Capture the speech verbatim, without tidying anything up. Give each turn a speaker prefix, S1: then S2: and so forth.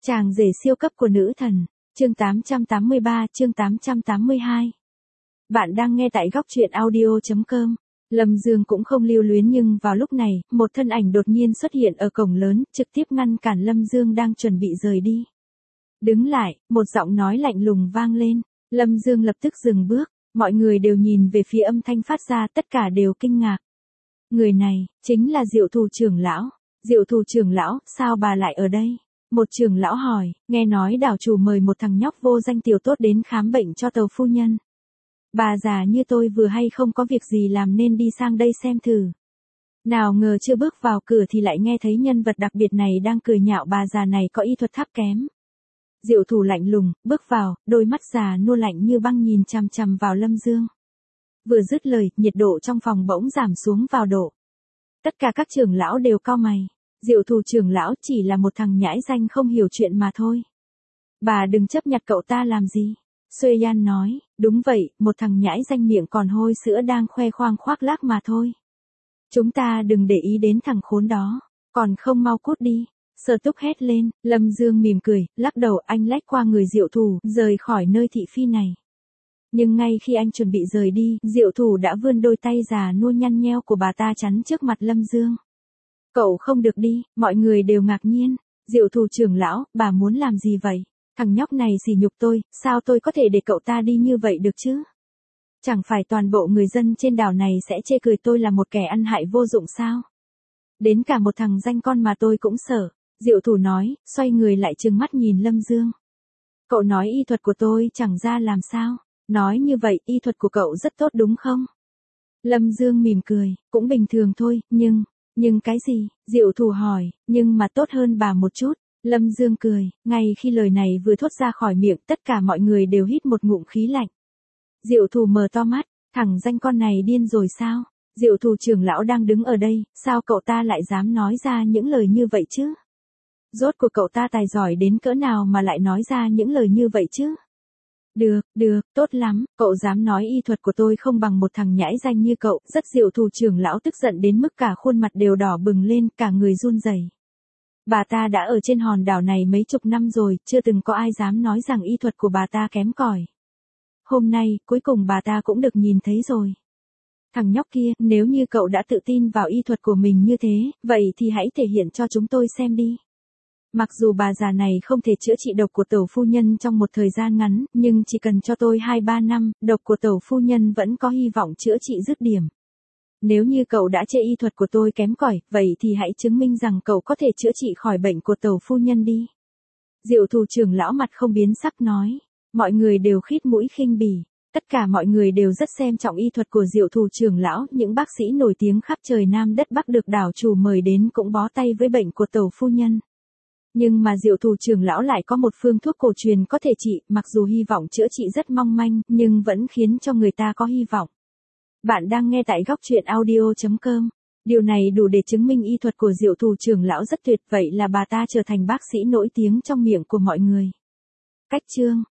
S1: Chàng rể siêu cấp của nữ thần, chương tám trăm tám mươi ba, chương tám trăm tám mươi hai. Bạn đang nghe tại góc truyện audio.com. Lâm Dương cũng không lưu luyến nhưng vào lúc này, một thân ảnh đột nhiên xuất hiện ở cổng lớn, trực tiếp ngăn cản Lâm Dương đang chuẩn bị rời đi. Đứng lại, một giọng nói lạnh lùng vang lên. Lâm Dương lập tức dừng bước, mọi người đều nhìn về phía âm thanh phát ra, tất cả đều kinh ngạc. Người này, chính là Diệu Thù trưởng lão. Diệu Thù trưởng lão, sao bà lại ở đây? Một trưởng lão hỏi, nghe nói đảo chủ mời một thằng nhóc vô danh tiểu tốt đến khám bệnh cho Tàu phu nhân. Bà già như tôi vừa hay không có việc gì làm nên đi sang đây xem thử. Nào ngờ chưa bước vào cửa thì lại nghe thấy nhân vật đặc biệt này đang cười nhạo bà già này có y thuật thấp kém. Diệu Thù lạnh lùng, bước vào, đôi mắt già nua lạnh như băng nhìn chằm chằm vào Lâm Dương. Vừa dứt lời, nhiệt độ trong phòng bỗng giảm xuống vào độ. Tất cả các trưởng lão đều cau mày. Diệu Thù trưởng lão chỉ là một thằng nhãi danh không hiểu chuyện mà thôi. Bà đừng chấp nhặt cậu ta làm gì. Xuê Yan nói, đúng vậy, một thằng nhãi danh miệng còn hôi sữa đang khoe khoang khoác lác mà thôi. Chúng ta đừng để ý đến thằng khốn đó, còn không mau cút đi. Sở Túc hét lên, Lâm Dương mỉm cười, lắc đầu anh lách qua người Diệu Thù, rời khỏi nơi thị phi này. Nhưng ngay khi anh chuẩn bị rời đi, Diệu Thù đã vươn đôi tay già nua nhăn nheo của bà ta chắn trước mặt Lâm Dương. Cậu không được đi, mọi người đều ngạc nhiên. Diệu Thù trưởng lão, bà muốn làm gì vậy? Thằng nhóc này sỉ nhục tôi, sao tôi có thể để cậu ta đi như vậy được chứ? Chẳng phải toàn bộ người dân trên đảo này sẽ chê cười tôi là một kẻ ăn hại vô dụng sao? Đến cả một thằng danh con mà tôi cũng sợ. Diệu Thù nói, xoay người lại trừng mắt nhìn Lâm Dương. Cậu nói y thuật của tôi chẳng ra làm sao? Nói như vậy, y thuật của cậu rất tốt đúng không? Lâm Dương mỉm cười, cũng bình thường thôi, nhưng... Nhưng cái gì? Diệu Thù hỏi, nhưng mà tốt hơn bà một chút. Lâm Dương cười, ngay khi lời này vừa thốt ra khỏi miệng, tất cả mọi người đều hít một ngụm khí lạnh. Diệu Thù mở to mắt, thằng danh con này điên rồi sao? Diệu Thù trưởng lão đang đứng ở đây, sao cậu ta lại dám nói ra những lời như vậy chứ? Rốt cuộc cậu ta tài giỏi đến cỡ nào mà lại nói ra những lời như vậy chứ? Được, được, tốt lắm, cậu dám nói y thuật của tôi không bằng một thằng nhãi danh như cậu, rất. Diệu Thù trưởng lão tức giận đến mức cả khuôn mặt đều đỏ bừng lên, cả người run rẩy. Bà ta đã ở trên hòn đảo này mấy chục năm rồi, chưa từng có ai dám nói rằng y thuật của bà ta kém cỏi. Hôm nay, cuối cùng bà ta cũng được nhìn thấy rồi. Thằng nhóc kia, nếu như cậu đã tự tin vào y thuật của mình như thế, vậy thì hãy thể hiện cho chúng tôi xem đi. Mặc dù bà già này không thể chữa trị độc của Tẩu phu nhân trong một thời gian ngắn, nhưng chỉ cần cho tôi hai ba năm, độc của Tẩu phu nhân vẫn có hy vọng chữa trị dứt điểm. Nếu như cậu đã chê y thuật của tôi kém cỏi, vậy thì hãy chứng minh rằng cậu có thể chữa trị khỏi bệnh của Tẩu phu nhân đi. Diệu Thù trưởng lão mặt không biến sắc nói. Mọi người đều khít mũi khinh bỉ. Tất cả mọi người đều rất xem trọng y thuật của Diệu Thù trưởng lão, những bác sĩ nổi tiếng khắp trời Nam đất Bắc được đảo chủ mời đến cũng bó tay với bệnh của Tẩu phu nhân. Nhưng mà Diệu Thù trưởng lão lại có một phương thuốc cổ truyền có thể trị, mặc dù hy vọng chữa trị rất mong manh, nhưng vẫn khiến cho người ta có hy vọng. Bạn đang nghe tại góc truyện audio.com. Điều này đủ để chứng minh y thuật của Diệu Thù trưởng lão rất tuyệt, vậy là bà ta trở thành bác sĩ nổi tiếng trong miệng của mọi người. Cách chương